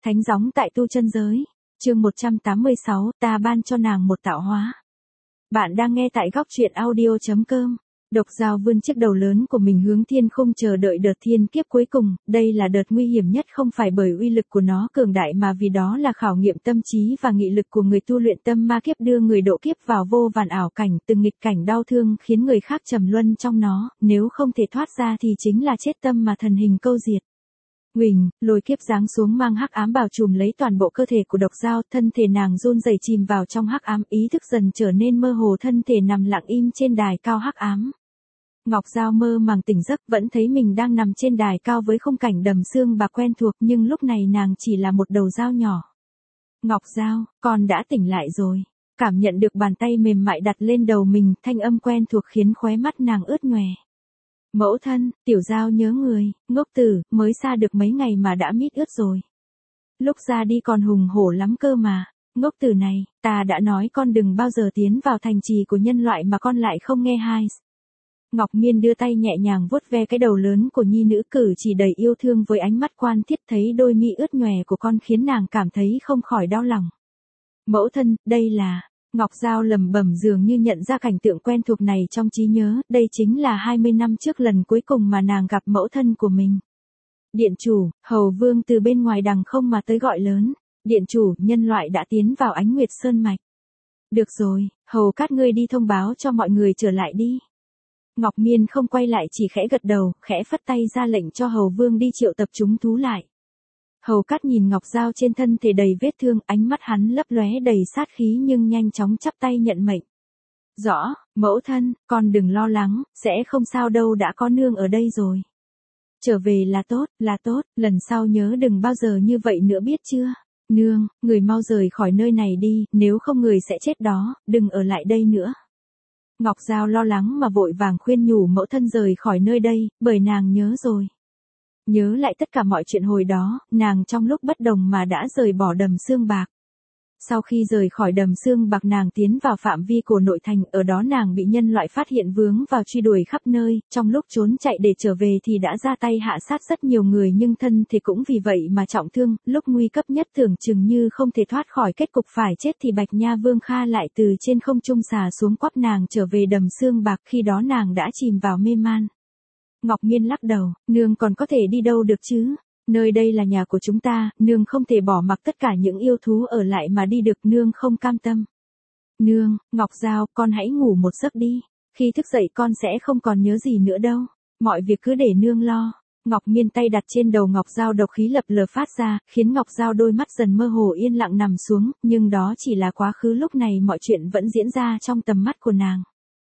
Thánh gióng tại tu chân giới. Chương 186, ta ban cho nàng một tạo hóa. Bạn đang nghe tại góc truyện audio.com. Độc Dao vươn chiếc đầu lớn của mình hướng thiên không chờ đợi đợt thiên kiếp cuối cùng, đây là đợt nguy hiểm nhất không phải bởi uy lực của nó cường đại mà vì đó là khảo nghiệm tâm trí và nghị lực của người tu luyện tâm ma kiếp đưa người độ kiếp vào vô vàn ảo cảnh, từng nghịch cảnh đau thương khiến người khác trầm luân trong nó, nếu không thể thoát ra thì chính là chết tâm mà thần hình câu diệt. Huỳnh, lôi kiếp giáng xuống mang hắc ám bao trùm lấy toàn bộ cơ thể của Độc Dao, thân thể nàng run rẩy chìm vào trong hắc ám, ý thức dần trở nên mơ hồ, thân thể nằm lặng im trên đài cao hắc ám. Ngọc Dao mơ màng tỉnh giấc, vẫn thấy mình đang nằm trên đài cao với khung cảnh đầm xương bạc quen thuộc, nhưng lúc này nàng chỉ là một đầu dao nhỏ. Ngọc Dao, con đã tỉnh lại rồi. Cảm nhận được bàn tay mềm mại đặt lên đầu mình, thanh âm quen thuộc khiến khóe mắt nàng ướt nhòe. Mẫu thân, tiểu Dao nhớ người, ngốc tử, mới xa được mấy ngày mà đã mít ướt rồi. Lúc ra đi còn hùng hổ lắm cơ mà. Ngốc tử này, ta đã nói con đừng bao giờ tiến vào thành trì của nhân loại mà con lại không nghe hai. Ngọc Miên đưa tay nhẹ nhàng vuốt ve cái đầu lớn của nhi nữ, cử chỉ đầy yêu thương với ánh mắt quan thiết, thấy đôi mi ướt nhòe của con khiến nàng cảm thấy không khỏi đau lòng. Mẫu thân, đây là... Ngọc Dao lẩm bẩm dường như nhận ra cảnh tượng quen thuộc này trong trí nhớ, đây chính là 20 năm trước lần cuối cùng mà nàng gặp mẫu thân của mình. Điện chủ, Hầu Vương từ bên ngoài đằng không mà tới gọi lớn. Điện chủ, nhân loại đã tiến vào Ánh Nguyệt Sơn Mạch. Được rồi, Hầu Cát ngươi đi thông báo cho mọi người trở lại đi. Ngọc Miên không quay lại, chỉ khẽ gật đầu, khẽ phất tay ra lệnh cho Hầu Vương đi triệu tập chúng thú lại. Hầu Cát nhìn Ngọc Dao trên thân thể đầy vết thương, ánh mắt hắn lấp lóe đầy sát khí nhưng nhanh chóng chắp tay nhận mệnh. Rõ, mẫu thân, con đừng lo lắng, sẽ không sao đâu, đã có nương ở đây rồi. Trở về là tốt, lần sau nhớ đừng bao giờ như vậy nữa biết chưa? Nương, người mau rời khỏi nơi này đi, nếu không người sẽ chết đó, đừng ở lại đây nữa. Ngọc Dao lo lắng mà vội vàng khuyên nhủ mẫu thân rời khỏi nơi đây, bởi nàng nhớ rồi. Nhớ lại tất cả mọi chuyện hồi đó, nàng trong lúc bất đồng mà đã rời bỏ đầm xương bạc. Sau khi rời khỏi đầm xương bạc nàng tiến vào phạm vi của nội thành, ở đó nàng bị nhân loại phát hiện vướng vào truy đuổi khắp nơi, trong lúc trốn chạy để trở về thì đã ra tay hạ sát rất nhiều người nhưng thân thì cũng vì vậy mà trọng thương, lúc nguy cấp nhất tưởng chừng như không thể thoát khỏi kết cục phải chết thì Bạch Nha Vương Kha lại từ trên không trung xà xuống quắp nàng trở về đầm xương bạc, khi đó nàng đã chìm vào mê man. Ngọc Miên lắc đầu, nương còn có thể đi đâu được chứ? Nơi đây là nhà của chúng ta, nương không thể bỏ mặc tất cả những yêu thú ở lại mà đi được, nương không cam tâm. Nương, Ngọc Dao, con hãy ngủ một giấc đi. Khi thức dậy con sẽ không còn nhớ gì nữa đâu. Mọi việc cứ để nương lo. Ngọc Miên tay đặt trên đầu Ngọc Dao, độc khí lập lờ phát ra, khiến Ngọc Dao đôi mắt dần mơ hồ yên lặng nằm xuống, nhưng đó chỉ là quá khứ, lúc này mọi chuyện vẫn diễn ra trong tầm mắt của nàng.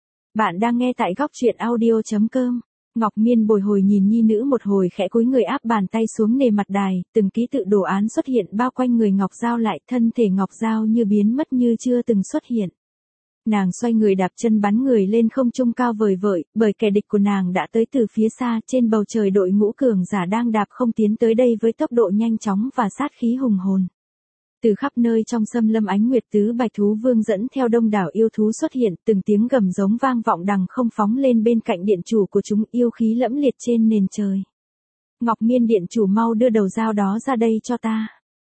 Bạn đang nghe tại góc truyện audio.com. Ngọc Miên bồi hồi nhìn nhi nữ một hồi, khẽ cúi người áp bàn tay xuống nề mặt đài, từng ký tự đồ án xuất hiện bao quanh người Ngọc Dao lại, thân thể Ngọc Dao như biến mất như chưa từng xuất hiện. Nàng xoay người đạp chân bắn người lên không trung cao vời vợi, bởi kẻ địch của nàng đã tới từ phía xa, trên bầu trời đội ngũ cường giả đang đạp không tiến tới đây với tốc độ nhanh chóng và sát khí hùng hồn. Từ khắp nơi trong xâm lâm Ánh Nguyệt tứ bạch thú vương dẫn theo đông đảo yêu thú xuất hiện, từng tiếng gầm giống vang vọng đằng không phóng lên bên cạnh điện chủ của chúng, yêu khí lẫm liệt trên nền trời. Ngọc Miên, điện chủ mau đưa đầu dao đó ra đây cho ta.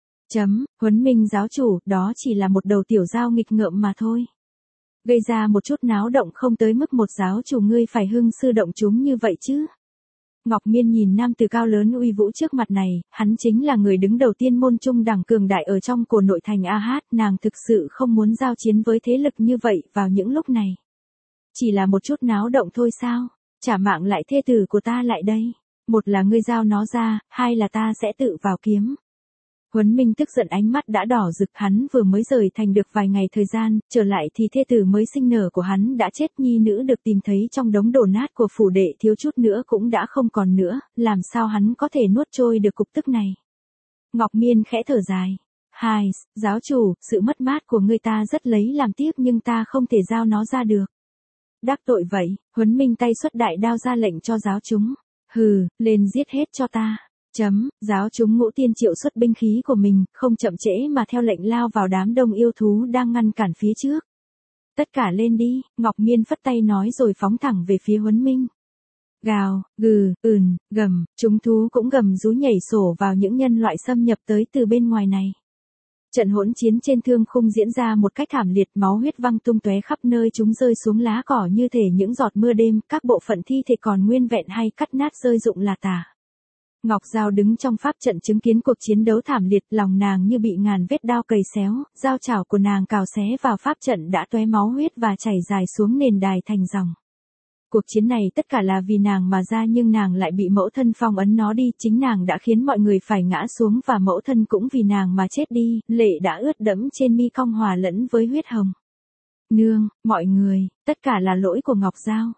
Huấn Minh giáo chủ, đó chỉ là một đầu tiểu dao nghịch ngợm mà thôi. Gây ra một chút náo động không tới mức một giáo chủ ngươi phải hưng sư động chúng như vậy chứ. Ngọc Miên nhìn nam tử cao lớn uy vũ trước mặt này, hắn chính là người đứng đầu tiên môn trung đẳng cường đại ở trong cổ nội thành A Hát, nàng thực sự không muốn giao chiến với thế lực như vậy vào những lúc này. Chỉ là một chút náo động thôi sao? Trả mạng lại thê tử của ta lại đây. Một là ngươi giao nó ra, hai là ta sẽ tự vào kiếm. Huấn Minh tức giận, ánh mắt đã đỏ rực, hắn vừa mới rời thành được vài ngày thời gian, trở lại thì thê tử mới sinh nở của hắn đã chết, nhi nữ được tìm thấy trong đống đổ nát của phủ đệ thiếu chút nữa cũng đã không còn nữa, làm sao hắn có thể nuốt trôi được cục tức này. Ngọc Miên khẽ thở dài. Giáo chủ, sự mất mát của người ta rất lấy làm tiếc nhưng ta không thể giao nó ra được. Đắc tội vậy, Huấn Minh tay xuất đại đao ra lệnh cho giáo chúng. Hừ, lên giết hết cho ta. Giáo chúng Ngũ Tiên triệu xuất binh khí của mình, không chậm trễ mà theo lệnh lao vào đám đông yêu thú đang ngăn cản phía trước. Tất cả lên đi, Ngọc Miên phất tay nói rồi phóng thẳng về phía Huấn Minh. Gào, gừ, gầm, chúng thú cũng gầm rú nhảy sổ vào những nhân loại xâm nhập tới từ bên ngoài này. Trận hỗn chiến trên thương khung diễn ra một cách thảm liệt, máu huyết văng tung tóe khắp nơi, chúng rơi xuống lá cỏ như thể những giọt mưa đêm, các bộ phận thi thể còn nguyên vẹn hay cắt nát rơi rụng là tả. Ngọc Giao đứng trong pháp trận chứng kiến cuộc chiến đấu thảm liệt, lòng nàng như bị ngàn vết đao cày xéo, dao chảo của nàng cào xé vào pháp trận đã tóe máu huyết và chảy dài xuống nền đài thành dòng. Cuộc chiến này tất cả là vì nàng mà ra, nhưng nàng lại bị mẫu thân phong ấn nó đi, chính nàng đã khiến mọi người phải ngã xuống và mẫu thân cũng vì nàng mà chết đi, lệ đã ướt đẫm trên mi cong hòa lẫn với huyết hồng. Nương, mọi người, tất cả là lỗi của Ngọc Giao.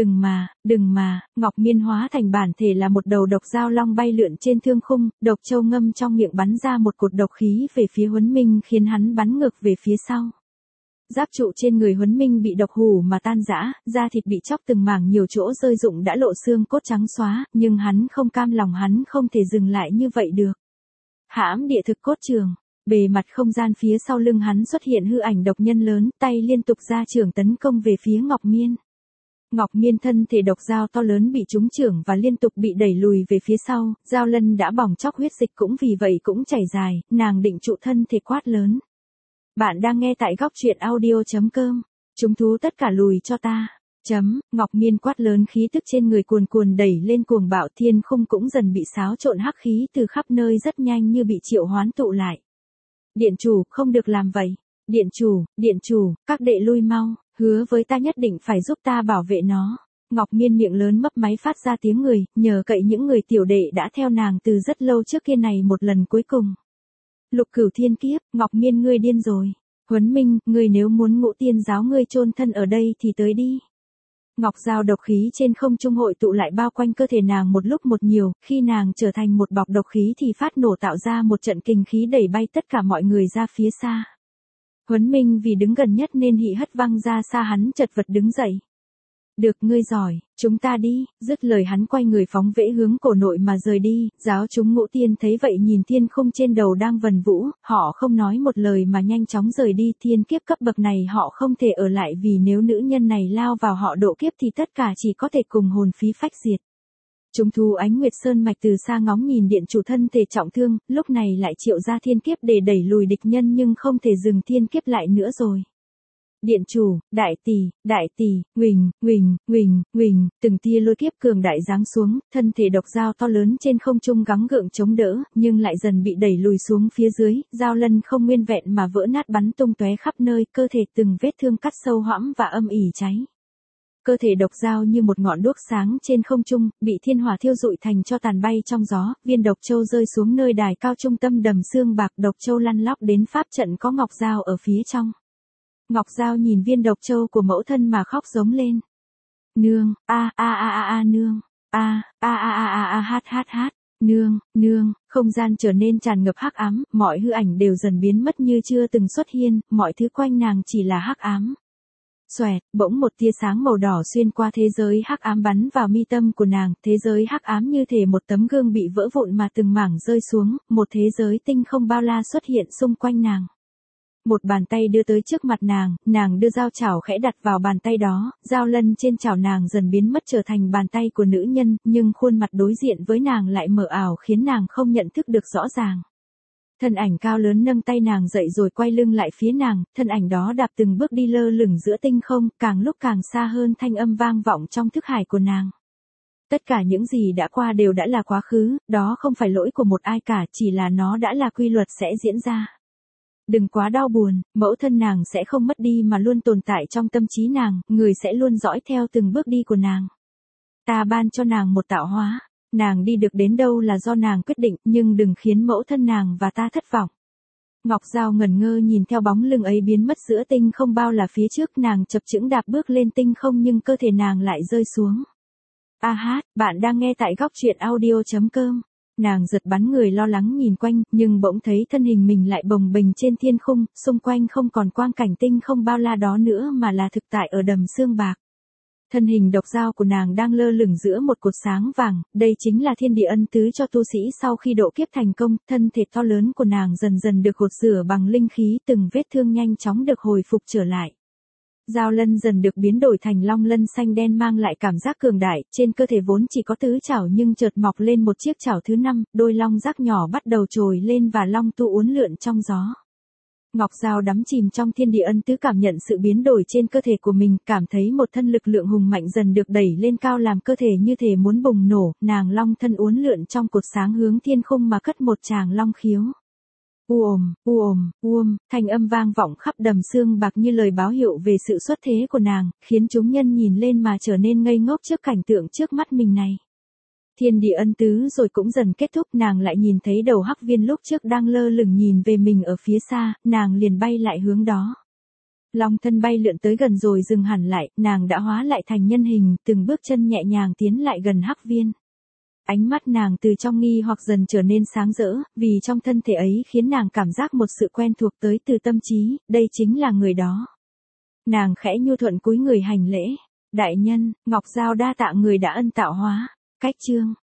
Đừng mà, Ngọc Miên hóa thành bản thể là một đầu độc giao long bay lượn trên thương khung, độc châu ngâm trong miệng bắn ra một cột độc khí về phía Huấn Minh khiến hắn bắn ngược về phía sau. Giáp trụ trên người Huấn Minh bị độc hủ mà tan rã, da thịt bị chóc từng mảng, nhiều chỗ rơi rụng đã lộ xương cốt trắng xóa, nhưng hắn không cam lòng, hắn không thể dừng lại như vậy được. Hãm địa thực cốt trường, bề mặt không gian phía sau lưng hắn xuất hiện hư ảnh độc nhân lớn, tay liên tục ra trưởng tấn công về phía Ngọc Miên. Ngọc Miên thân thể độc dao to lớn bị trúng chưởng và liên tục bị đẩy lùi về phía sau, dao lân đã bỏng chóc, huyết dịch cũng vì vậy cũng chảy dài, nàng định trụ thân thể quát lớn. Bạn đang nghe tại góc truyện audio.com. Chúng thú tất cả lùi cho ta. Ngọc Miên quát lớn, khí tức trên người cuồn cuồn đẩy lên cuồng bạo, thiên khung cũng dần bị xáo trộn, hắc khí từ khắp nơi rất nhanh như bị triệu hoán tụ lại. Điện chủ, không được làm vậy. Điện chủ, các đệ lui mau, hứa với ta nhất định phải giúp ta bảo vệ nó. Ngọc Miên miệng lớn mấp máy phát ra tiếng người, nhờ cậy những người tiểu đệ đã theo nàng từ rất lâu trước kia này một lần cuối cùng. Lục Cửu thiên kiếp, Ngọc Miên ngươi điên rồi. Huấn Minh, ngươi nếu muốn Ngũ Tiên giáo ngươi chôn thân ở đây thì tới đi. Ngọc Giao độc khí trên không trung hội tụ lại bao quanh cơ thể nàng một lúc một nhiều, khi nàng trở thành một bọc độc khí thì phát nổ tạo ra một trận kình khí đẩy bay tất cả mọi người ra phía xa. Huấn Minh vì đứng gần nhất nên hị hất văng ra xa, hắn chật vật đứng dậy. Được, ngươi giỏi, chúng ta đi, dứt lời hắn quay người phóng vễ hướng cổ nội mà rời đi. Giáo chúng Ngũ Tiên thấy vậy nhìn thiên khung trên đầu đang vần vũ, họ không nói một lời mà nhanh chóng rời đi. Thiên kiếp cấp bậc này họ không thể ở lại, vì nếu nữ nhân này lao vào họ độ kiếp thì tất cả chỉ có thể cùng hồn phí phách diệt. Chúng thú Ánh Nguyệt Sơn mạch từ xa ngóng nhìn điện chủ thân thể trọng thương, lúc này lại triệu ra thiên kiếp để đẩy lùi địch nhân, nhưng không thể dừng thiên kiếp lại nữa rồi. Điện chủ, đại tỷ, huỳnh, từng tia lôi kiếp cường đại giáng xuống, thân thể độc dao to lớn trên không trung gắng gượng chống đỡ, nhưng lại dần bị đẩy lùi xuống phía dưới, dao lân không nguyên vẹn mà vỡ nát bắn tung tóe khắp nơi, cơ thể từng vết thương cắt sâu hoãm và âm ỉ cháy. Cơ thể độc dao như một ngọn đuốc sáng trên không trung, bị thiên hỏa thiêu rụi thành cho tàn bay trong gió, viên độc châu rơi xuống nơi đài cao trung tâm đầm xương bạc, độc châu lăn lóc đến pháp trận có Ngọc Giao ở phía trong. Ngọc Giao nhìn viên độc châu của mẫu thân mà khóc giống lên. Nương, nương, hát, nương, không gian trở nên tràn ngập hắc ám, mọi hư ảnh đều dần biến mất như chưa từng xuất hiện, mọi thứ quanh nàng chỉ là hắc ám. Xoẹt, bỗng một tia sáng màu đỏ xuyên qua thế giới hắc ám bắn vào mi tâm của nàng, thế giới hắc ám như thể một tấm gương bị vỡ vụn mà từng mảng rơi xuống, một thế giới tinh không bao la xuất hiện xung quanh nàng. Một bàn tay đưa tới trước mặt nàng đưa dao chảo khẽ đặt vào bàn tay đó, dao lân trên chảo nàng dần biến mất trở thành bàn tay của nữ nhân, nhưng khuôn mặt đối diện với nàng lại mờ ảo khiến nàng không nhận thức được rõ ràng. Thân ảnh cao lớn nâng tay nàng dậy rồi quay lưng lại phía nàng, thân ảnh đó đạp từng bước đi lơ lửng giữa tinh không, càng lúc càng xa hơn, thanh âm vang vọng trong thức hải của nàng. Tất cả những gì đã qua đều đã là quá khứ, đó không phải lỗi của một ai cả, chỉ là nó đã là quy luật sẽ diễn ra. Đừng quá đau buồn, mẫu thân nàng sẽ không mất đi mà luôn tồn tại trong tâm trí nàng, người sẽ luôn dõi theo từng bước đi của nàng. Ta ban cho nàng một tạo hóa, nàng đi được đến đâu là do nàng quyết định, nhưng đừng khiến mẫu thân nàng và ta thất vọng. Ngọc Giao ngẩn ngơ nhìn theo bóng lưng ấy biến mất giữa tinh không bao là phía trước, nàng chập chững đạp bước lên tinh không nhưng cơ thể nàng lại rơi xuống. Bạn đang nghe tại góc truyện audio.com. Nàng giật bắn người lo lắng nhìn quanh, nhưng bỗng thấy thân hình mình lại bồng bềnh trên thiên khung, xung quanh không còn quang cảnh tinh không bao la đó nữa mà là thực tại ở đầm xương bạc. Thân hình độc dao của nàng đang lơ lửng giữa một cột sáng vàng, đây chính là thiên địa ân tứ cho tu sĩ sau khi độ kiếp thành công, thân thể to lớn của nàng dần dần được gột rửa bằng linh khí, từng vết thương nhanh chóng được hồi phục trở lại. Dao lân dần được biến đổi thành long lân xanh đen mang lại cảm giác cường đại, trên cơ thể vốn chỉ có tứ chảo nhưng chợt mọc lên một chiếc chảo thứ 5, đôi long giác nhỏ bắt đầu trồi lên và long tu uốn lượn trong gió. Ngọc Giao đắm chìm trong thiên địa ân tứ cảm nhận sự biến đổi trên cơ thể của mình, cảm thấy một thân lực lượng hùng mạnh dần được đẩy lên cao làm cơ thể như thể muốn bùng nổ, nàng long thân uốn lượn trong cột sáng hướng thiên khung mà cất một tràng long khiếu. Thanh âm vang vọng khắp đầm xương bạc như lời báo hiệu về sự xuất thế của nàng, khiến chúng nhân nhìn lên mà trở nên ngây ngốc trước cảnh tượng trước mắt mình này. Thiên địa ân tứ rồi cũng dần kết thúc, nàng lại nhìn thấy đầu Hắc Viên lúc trước đang lơ lửng nhìn về mình ở phía xa, nàng liền bay lại hướng đó. Long thân bay lượn tới gần rồi dừng hẳn lại, nàng đã hóa lại thành nhân hình, từng bước chân nhẹ nhàng tiến lại gần Hắc Viên. Ánh mắt nàng từ trong nghi hoặc dần trở nên sáng rỡ, vì trong thân thể ấy khiến nàng cảm giác một sự quen thuộc tới từ tâm trí, đây chính là người đó. Nàng khẽ nhu thuận cúi người hành lễ. Đại nhân, Ngọc Giao đa tạ người đã ân tạo hóa. Cách chương